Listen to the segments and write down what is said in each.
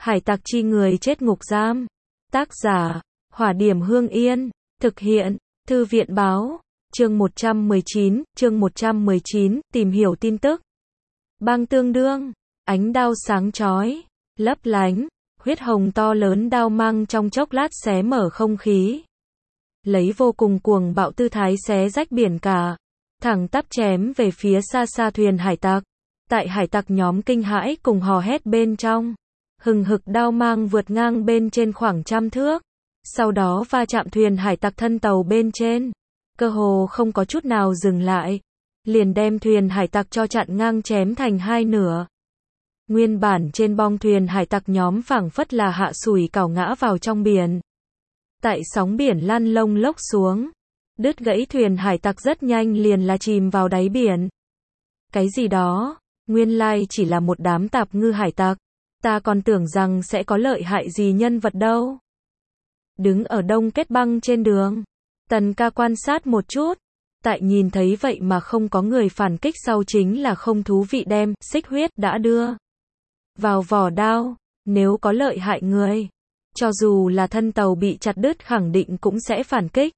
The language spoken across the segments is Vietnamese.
Hải tặc chi người chết ngục giam. Tác giả, Hỏa Điểm Hương Yên. Thực hiện, Thư viện Báo. Chương 119, tìm hiểu tin tức. Băng tương đương, ánh đao sáng chói, lấp lánh, huyết hồng to lớn đao mang trong chốc lát xé mở không khí. Lấy vô cùng cuồng bạo tư thái xé rách biển cả, thẳng tắp chém về phía xa xa thuyền hải tặc. Tại hải tặc nhóm kinh hãi cùng hò hét bên trong, hừng hực đao mang vượt ngang bên trên khoảng 100 thước, sau đó va chạm thuyền hải tặc thân tàu bên trên, cơ hồ không có chút nào dừng lại, liền đem thuyền hải tặc cho chặn ngang chém thành hai nửa. Nguyên bản trên bong thuyền hải tặc nhóm phảng phất là hạ sủi cảo ngã vào trong biển. Tại sóng biển lăn lông lốc xuống, đứt gãy thuyền hải tặc rất nhanh liền là chìm vào đáy biển. Cái gì đó, nguyên lai chỉ là một đám tạp ngư hải tặc, ta còn tưởng rằng sẽ có lợi hại gì nhân vật đâu. Đứng ở đông kết băng trên đường, Tần Ca quan sát một chút, tại nhìn thấy vậy mà không có người phản kích sau chính là không thú vị đem xích huyết đã đưa vào vỏ đao, nếu có lợi hại người, cho dù là thân tàu bị chặt đứt khẳng định cũng sẽ phản kích.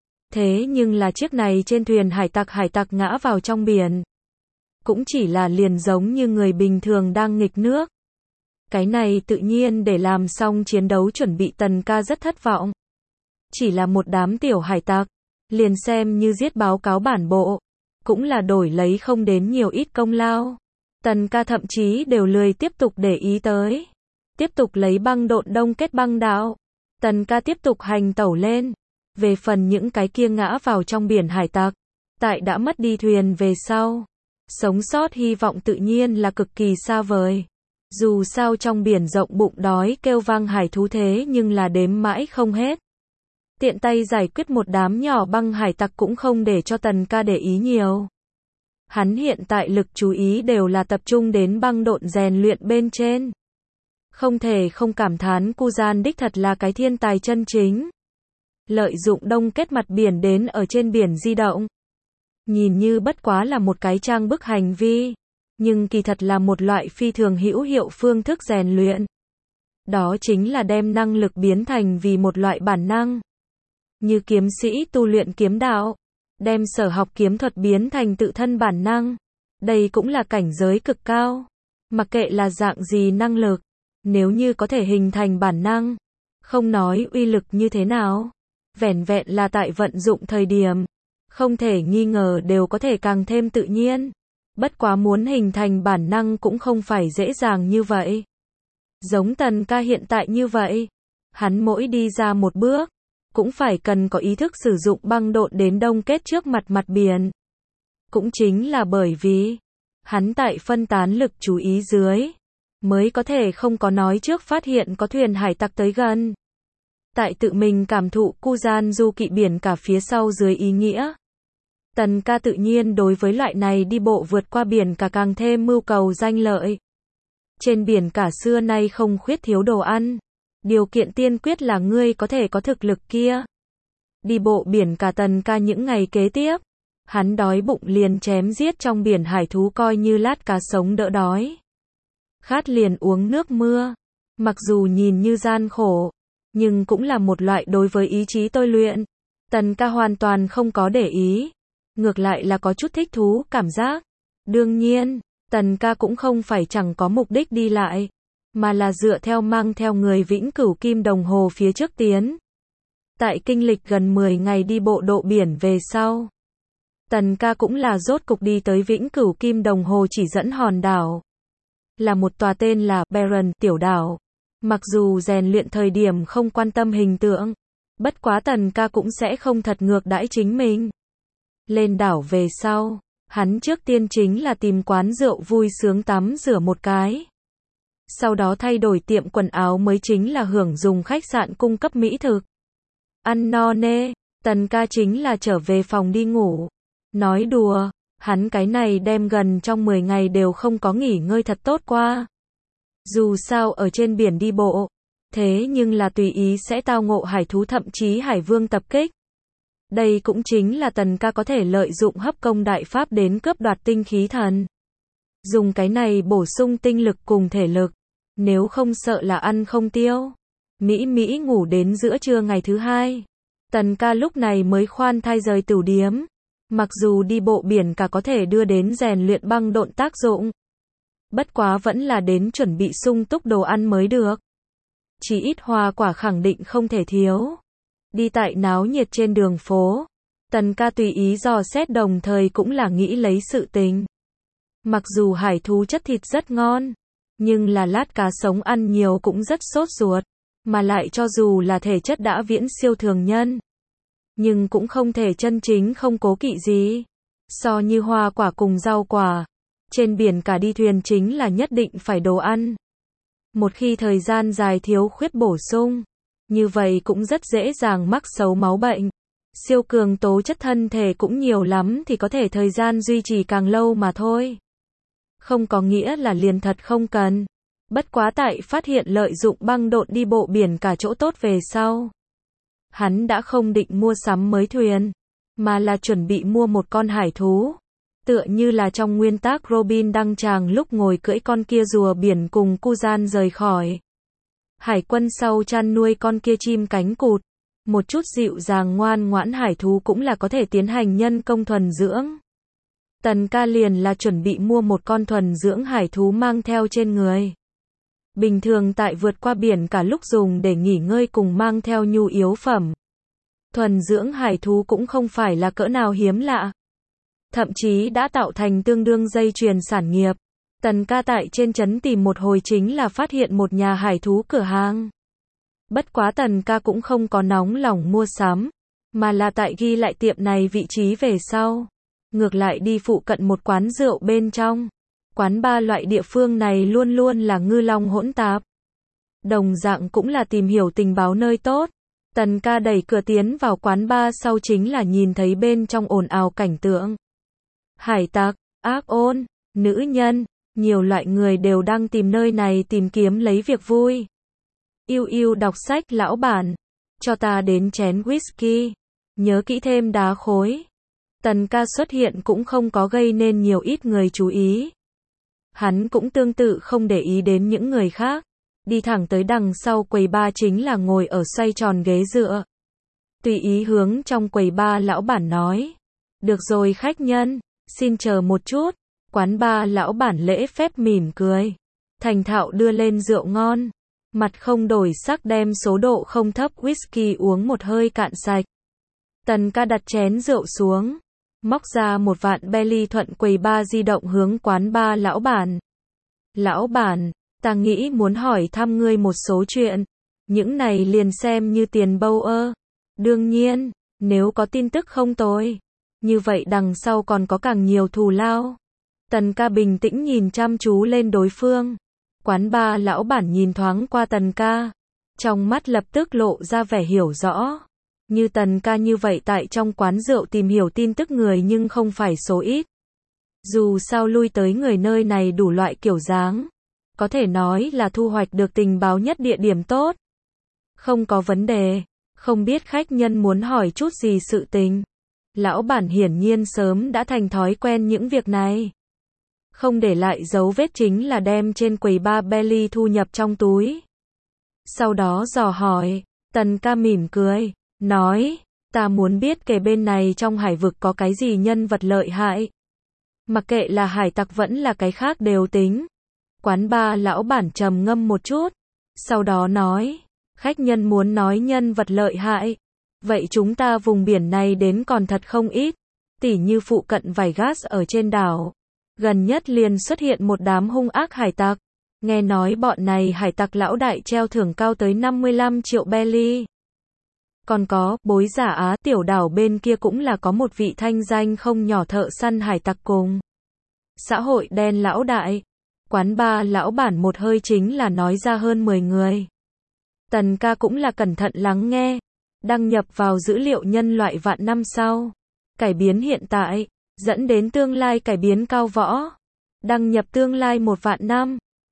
Thế nhưng là chiếc này trên thuyền hải tặc ngã vào trong biển, cũng chỉ là liền giống như người bình thường đang nghịch nước. Cái này tự nhiên để làm xong chiến đấu chuẩn bị Tần Ca rất thất vọng. Chỉ là một đám tiểu hải tặc, liền xem như giết báo cáo bản bộ, cũng là đổi lấy không đến nhiều ít công lao. Tần Ca thậm chí đều lười tiếp tục để ý tới. Tiếp tục lấy băng độn đông kết băng đạo. Tần Ca tiếp tục hành tẩu lên. Về phần những cái kia ngã vào trong biển hải tặc, tại đã mất đi thuyền về sau, sống sót hy vọng tự nhiên là cực kỳ xa vời. Dù sao trong biển rộng bụng đói kêu vang hải thú thế nhưng là đếm mãi không hết. Tiện tay giải quyết một đám nhỏ băng hải tặc cũng không để cho Tần Ca để ý nhiều. Hắn hiện tại lực chú ý đều là tập trung đến băng độn rèn luyện bên trên. Không thể không cảm thán Kuzan đích thật là cái thiên tài chân chính. Lợi dụng đông kết mặt biển đến ở trên biển di động. Nhìn như bất quá là một cái trang bức hành vi, nhưng kỳ thật là một loại phi thường hữu hiệu phương thức rèn luyện. Đó chính là đem năng lực biến thành vì một loại bản năng. Như kiếm sĩ tu luyện kiếm đạo, đem sở học kiếm thuật biến thành tự thân bản năng. Đây cũng là cảnh giới cực cao. Mặc kệ là dạng gì năng lực, nếu như có thể hình thành bản năng, không nói uy lực như thế nào, vẻn vẹn là tại vận dụng thời điểm, không thể nghi ngờ đều có thể càng thêm tự nhiên. Bất quá muốn hình thành bản năng cũng không phải dễ dàng như vậy. Giống Tần Ca hiện tại như vậy, hắn mỗi đi ra một bước, cũng phải cần có ý thức sử dụng băng độn đến đông kết trước mặt biển. Cũng chính là bởi vì, hắn tại phân tán lực chú ý dưới, mới có thể không có nói trước phát hiện có thuyền hải tặc tới gần. Tại tự mình cảm thụ Kuzan du kỵ biển cả phía sau dưới ý nghĩa. Tần Ca tự nhiên đối với loại này đi bộ vượt qua biển cả càng thêm mưu cầu danh lợi. Trên biển cả xưa nay không khuyết thiếu đồ ăn. Điều kiện tiên quyết là ngươi có thể có thực lực kia. Đi bộ biển cả Tần Ca những ngày kế tiếp, hắn đói bụng liền chém giết trong biển hải thú coi như lát cá sống đỡ đói. Khát liền uống nước mưa. Mặc dù nhìn như gian khổ, nhưng cũng là một loại đối với ý chí tôi luyện. Tần Ca hoàn toàn không có để ý. Ngược lại là có chút thích thú cảm giác. Đương nhiên, Tần Ca cũng không phải chẳng có mục đích đi lại, mà là dựa theo mang theo người vĩnh cửu kim đồng hồ phía trước tiến. Tại kinh lịch gần 10 ngày đi bộ độ biển về sau, Tần Ca cũng là rốt cục đi tới vĩnh cửu kim đồng hồ chỉ dẫn hòn đảo. Là một tòa tên là Baron tiểu đảo. Mặc dù rèn luyện thời điểm không quan tâm hình tượng, bất quá Tần Ca cũng sẽ không thật ngược đãi chính mình. Lên đảo về sau, hắn trước tiên chính là tìm quán rượu vui sướng tắm rửa một cái. Sau đó thay đổi tiệm quần áo mới chính là hưởng dùng khách sạn cung cấp mỹ thực. Ăn no nê, Tần Ca chính là trở về phòng đi ngủ. Nói đùa, hắn cái này đem gần trong 10 ngày đều không có nghỉ ngơi thật tốt qua. Dù sao ở trên biển đi bộ, thế nhưng là tùy ý sẽ tao ngộ hải thú thậm chí hải vương tập kích. Đây cũng chính là Tần Ca có thể lợi dụng hấp công đại pháp đến cướp đoạt tinh khí thần. Dùng cái này bổ sung tinh lực cùng thể lực. nếu không sợ là ăn không tiêu. Mỹ Mỹ ngủ đến giữa trưa ngày thứ hai. Tần ca lúc này mới khoan thai rời tửu điếm. Mặc dù đi bộ biển cả có thể đưa đến rèn luyện băng độn tác dụng. Bất quá vẫn là đến chuẩn bị sung túc đồ ăn mới được. Chỉ ít hoa quả khẳng định không thể thiếu. Đi tại náo nhiệt trên đường phố. Tần ca tùy ý dò xét đồng thời cũng là nghĩ lấy sự tình. Mặc dù hải thú chất thịt rất ngon. Nhưng là lát cá sống ăn nhiều cũng rất sốt ruột. Mà lại cho dù là thể chất đã viễn siêu thường nhân. Nhưng cũng không thể chân chính không cố kỵ gì. So như hoa quả cùng rau quả. Trên biển cả đi thuyền chính là nhất định phải đồ ăn. Một khi thời gian dài thiếu khuyết bổ sung. Như vậy cũng rất dễ dàng mắc xấu máu bệnh. Siêu cường tố chất thân thể cũng nhiều lắm thì có thể thời gian duy trì càng lâu mà thôi. Không có nghĩa là liền thật không cần. Bất quá tại phát hiện lợi dụng băng độn đi bộ biển cả chỗ tốt về sau. Hắn đã không định mua sắm mới thuyền, mà là chuẩn bị mua một con hải thú. Tựa như là trong nguyên tác Robin đăng tràng lúc ngồi cưỡi con kia rùa biển cùng Kuzan rời khỏi. Hải quân sau chăn nuôi con kia chim cánh cụt. Một chút dịu dàng ngoan ngoãn hải thú cũng là có thể tiến hành nhân công thuần dưỡng. Tần ca liền là chuẩn bị mua một con thuần dưỡng hải thú mang theo trên người. Bình thường tại vượt qua biển cả lúc dùng để nghỉ ngơi cùng mang theo nhu yếu phẩm. Thuần dưỡng hải thú cũng không phải là cỡ nào hiếm lạ. Thậm chí đã tạo thành tương đương dây chuyền sản nghiệp. Tần ca tại trên trấn tìm một hồi chính là phát hiện một nhà hải thú cửa hàng. Bất quá tần ca cũng không có nóng lòng mua sắm, mà là tại ghi lại tiệm này vị trí về sau. Ngược lại đi phụ cận một quán rượu bên trong. Quán bar loại địa phương này luôn luôn là ngư long hỗn tạp. Đồng dạng cũng là tìm hiểu tình báo nơi tốt. Tần ca đẩy cửa tiến vào quán bar sau chính là nhìn thấy bên trong ồn ào cảnh tượng. Hải tặc, ác ôn, nữ nhân, nhiều loại người đều đang tìm nơi này tìm kiếm lấy việc vui. Yêu yêu đọc sách lão bản, cho ta đến chén whisky, nhớ kỹ thêm đá khối. Tần ca xuất hiện cũng không có gây nên nhiều ít người chú ý. Hắn cũng tương tự không để ý đến những người khác. Đi thẳng tới đằng sau quầy bar chính là ngồi ở xoay tròn ghế dựa. Tùy ý hướng trong quầy bar lão bản nói. Được rồi khách nhân, xin chờ một chút. Quán bar lão bản lễ phép mỉm cười. Thành thạo đưa lên rượu ngon. Mặt không đổi sắc đem số độ không thấp whisky uống một hơi cạn sạch. Tần ca đặt chén rượu xuống. Móc ra một vạn belly thuận quầy bar di động hướng quán bar lão bản. Lão bản, ta nghĩ muốn hỏi thăm ngươi một số chuyện. Những này liền xem như tiền bâu ơ. Đương nhiên, nếu có tin tức không tồi. Như vậy đằng sau còn có càng nhiều thù lao. Tần ca bình tĩnh nhìn chăm chú lên đối phương. Quán bar lão bản nhìn thoáng qua tần ca. Trong mắt lập tức lộ ra vẻ hiểu rõ. Như tần ca như vậy tại trong quán rượu tìm hiểu tin tức người nhưng không phải số ít. Dù sao lui tới người nơi này đủ loại kiểu dáng. Có thể nói là thu hoạch được tình báo nhất địa điểm tốt. Không có vấn đề. Không biết khách nhân muốn hỏi chút gì sự tình. Lão bản hiển nhiên sớm đã thành thói quen những việc này. Không để lại dấu vết chính là đem trên quầy bar belly thu nhập trong túi. Sau đó dò hỏi. Tần ca mỉm cười. Nói, ta muốn biết kề bên này trong hải vực có cái gì nhân vật lợi hại. Mặc kệ là hải tặc vẫn là cái khác đều tính. Quán bar lão bản trầm ngâm một chút. Sau đó nói, khách nhân muốn nói nhân vật lợi hại. Vậy chúng ta vùng biển này đến còn thật không ít. Tỉ như phụ cận Vegas ở trên đảo. Gần nhất liền xuất hiện một đám hung ác hải tặc. Nghe nói bọn này hải tặc lão đại treo thưởng cao tới 55 triệu belly. Còn có, bối giả Á tiểu đảo bên kia cũng là có một vị thanh danh không nhỏ thợ săn hải tặc cùng. Xã hội đen lão đại. Quán bar lão bản một hơi chính là nói ra hơn 10 người. Tần ca cũng là cẩn thận lắng nghe. Đăng nhập vào dữ liệu nhân loại vạn năm sau. Cải biến hiện tại. Dẫn đến tương lai cải biến cao võ. Đăng nhập tương lai 1 vạn năm.